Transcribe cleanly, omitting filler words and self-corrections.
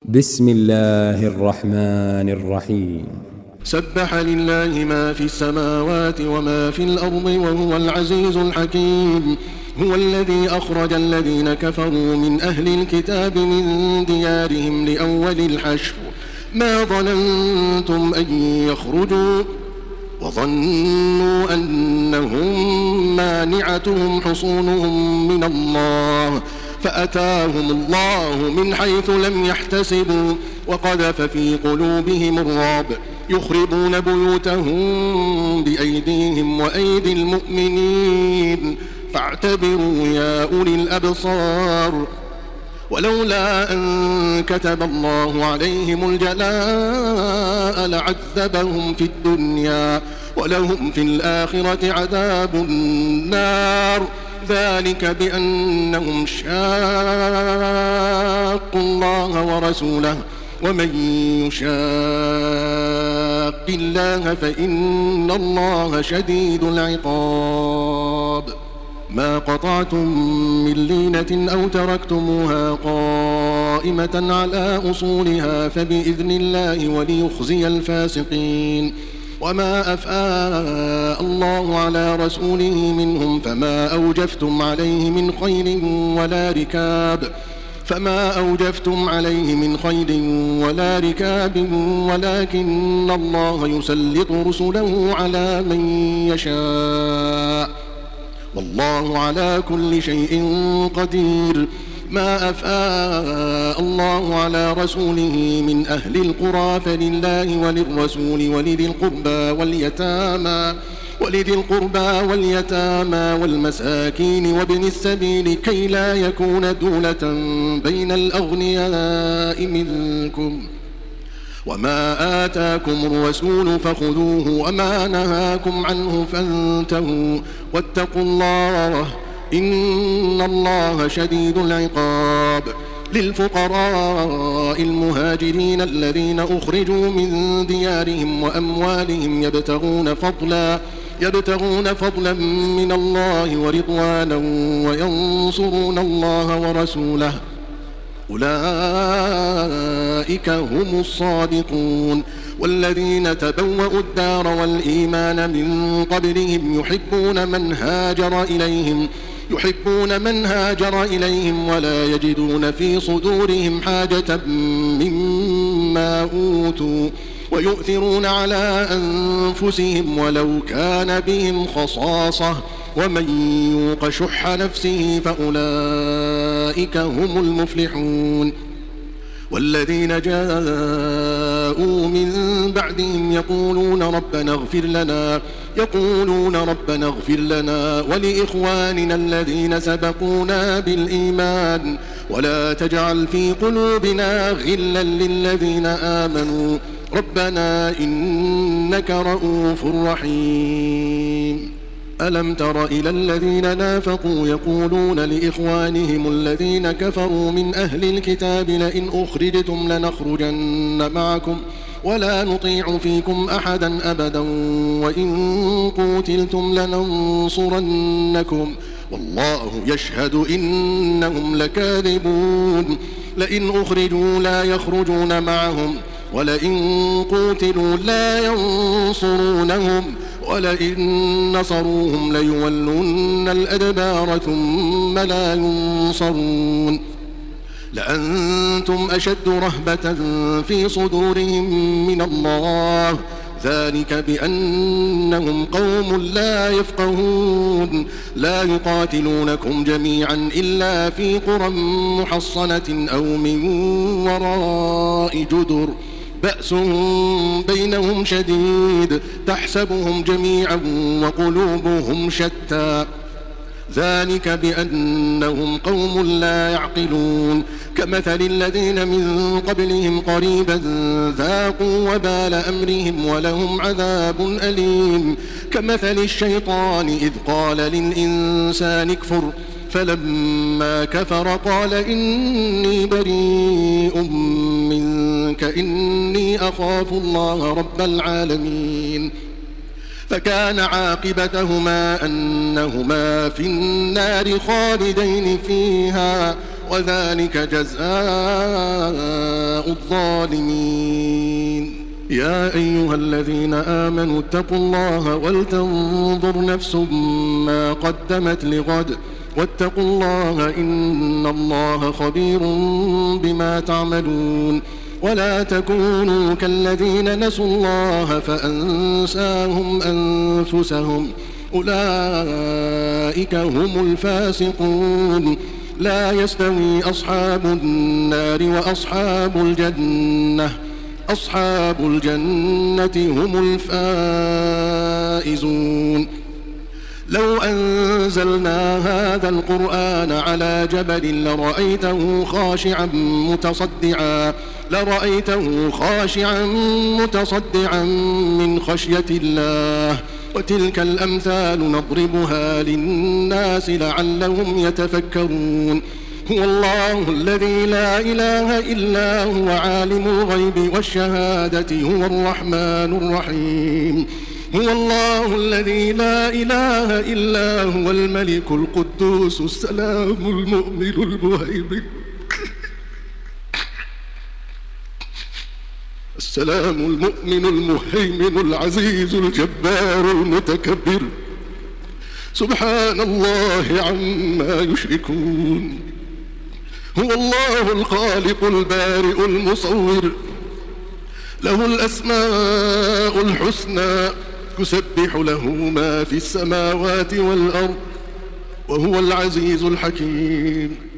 بسم الله الرحمن الرحيم. سبح لله ما في السماوات وما في الأرض وهو العزيز الحكيم. هو الذي أخرج الذين كفروا من أهل الكتاب من ديارهم لأول الحشر ما ظننتم أن يخرجوا وظنوا أنهم مانعتهم حصونهم من الله فأتاهم الله من حيث لم يحتسبوا وقذف في قلوبهم الرعب يخربون بيوتهم بأيديهم وأيدي المؤمنين فاعتبروا يا أولي الأبصار. ولولا أن كتب الله عليهم الجلاء لعذبهم في الدنيا ولهم في الآخرة عذاب النار ذلك بأنهم شاقوا الله ورسوله ومن يشاق الله فإن الله شديد العقاب. ما قطعتم من لينة أو تركتموها قائمة على أصولها فبإذن الله وليخزي الفاسقين. وما أفاء الله على رسوله منهم فما أوجفتم عليه من خيل ولا ركاب ولكن الله يسلط رسله على من يشاء والله على كل شيء قدير. ما أفاء الله على رسوله من أهل القرى فلله وللرسول ولذي القربى واليتامى والمساكين وابن السبيل كي لا يكون دولة بين الأغنياء منكم. وما آتاكم الرسول فخذوه وما نهاكم عنه فانتهوا واتقوا الله إن الله شديد العقاب. للفقراء المهاجرين الذين أخرجوا من ديارهم وأموالهم يبتغون فضلا من الله ورضوانا وينصرون الله ورسوله أولئك هم الصادقون. والذين تبوأوا الدار والإيمان من قبلهم يحبون من هاجر إليهم ولا يجدون في صدورهم حاجة مما أوتوا ويؤثرون على أنفسهم ولو كان بهم خصاصة ومن يوق شح نفسه فأولئك هم المفلحون. والذين جاءوا من بعدهم يقولون ربنا اغفر لنا ولإخواننا الذين سبقونا بالإيمان ولا تجعل في قلوبنا غلا للذين آمنوا ربنا إنك رؤوف رحيم. ألم تر إلى الذين نافقوا يقولون لإخوانهم الذين كفروا من أهل الكتاب لئن أخرجتم لنخرجن معكم ولا نطيع فيكم أحدا أبدا وإن قوتلتم لننصرنكم والله يشهد إنهم لكاذبون. لئن أخرجوا لا يخرجون معهم ولئن قوتلوا لا ينصرونهم ولئن نصروهم ليولن الأدبار ثم لا ينصرون. لأنتم أشد رهبة في صدورهم من الله ذلك بأنهم قوم لا يفقهون. لا يقاتلونكم جميعا إلا في قرى محصنة أو من وراء جدر بأسهم بينهم شديد تحسبهم جميعا وقلوبهم شتى ذلك بأنهم قوم لا يعقلون. كمثل الذين من قبلهم قريبا ذاقوا وبال أمرهم ولهم عذاب أليم. كمثل الشيطان إذ قال للإنسان اكفر فلما كفر قال إني بريء منك إني أخاف الله رب العالمين. فكان عاقبتهما أنهما في النار خالدين فيها وذلك جزاء الظالمين. يا أيها الذين آمنوا اتقوا الله ولتنظر نفس ما قدمت لغد واتقوا الله إن الله خبير بما تعملون. ولا تكونوا كالذين نسوا الله فأنساهم أنفسهم أولئك هم الفاسقون. لا يستوي أصحاب النار وأصحاب الجنة أصحاب الجنة هم الفائزون. لو أنزلنا هذا القرآن على جبل لرأيته خاشعا متصدعا من خشية الله. وتلك الأمثال نضربها للناس لعلهم يتفكرون. هو الله الذي لا إله إلا هو عالم الغيب والشهادة هو الرحمن الرحيم. هو الله الذي لا إله إلا هو الملك القدوس السلام المؤمن المهيمن العزيز الجبار المتكبر. سبحان الله عما يشركون. هو الله الخالق البارئ المصور له الأسماء الحسنى يسبح له ما في السماوات والأرض وهو العزيز الحكيم.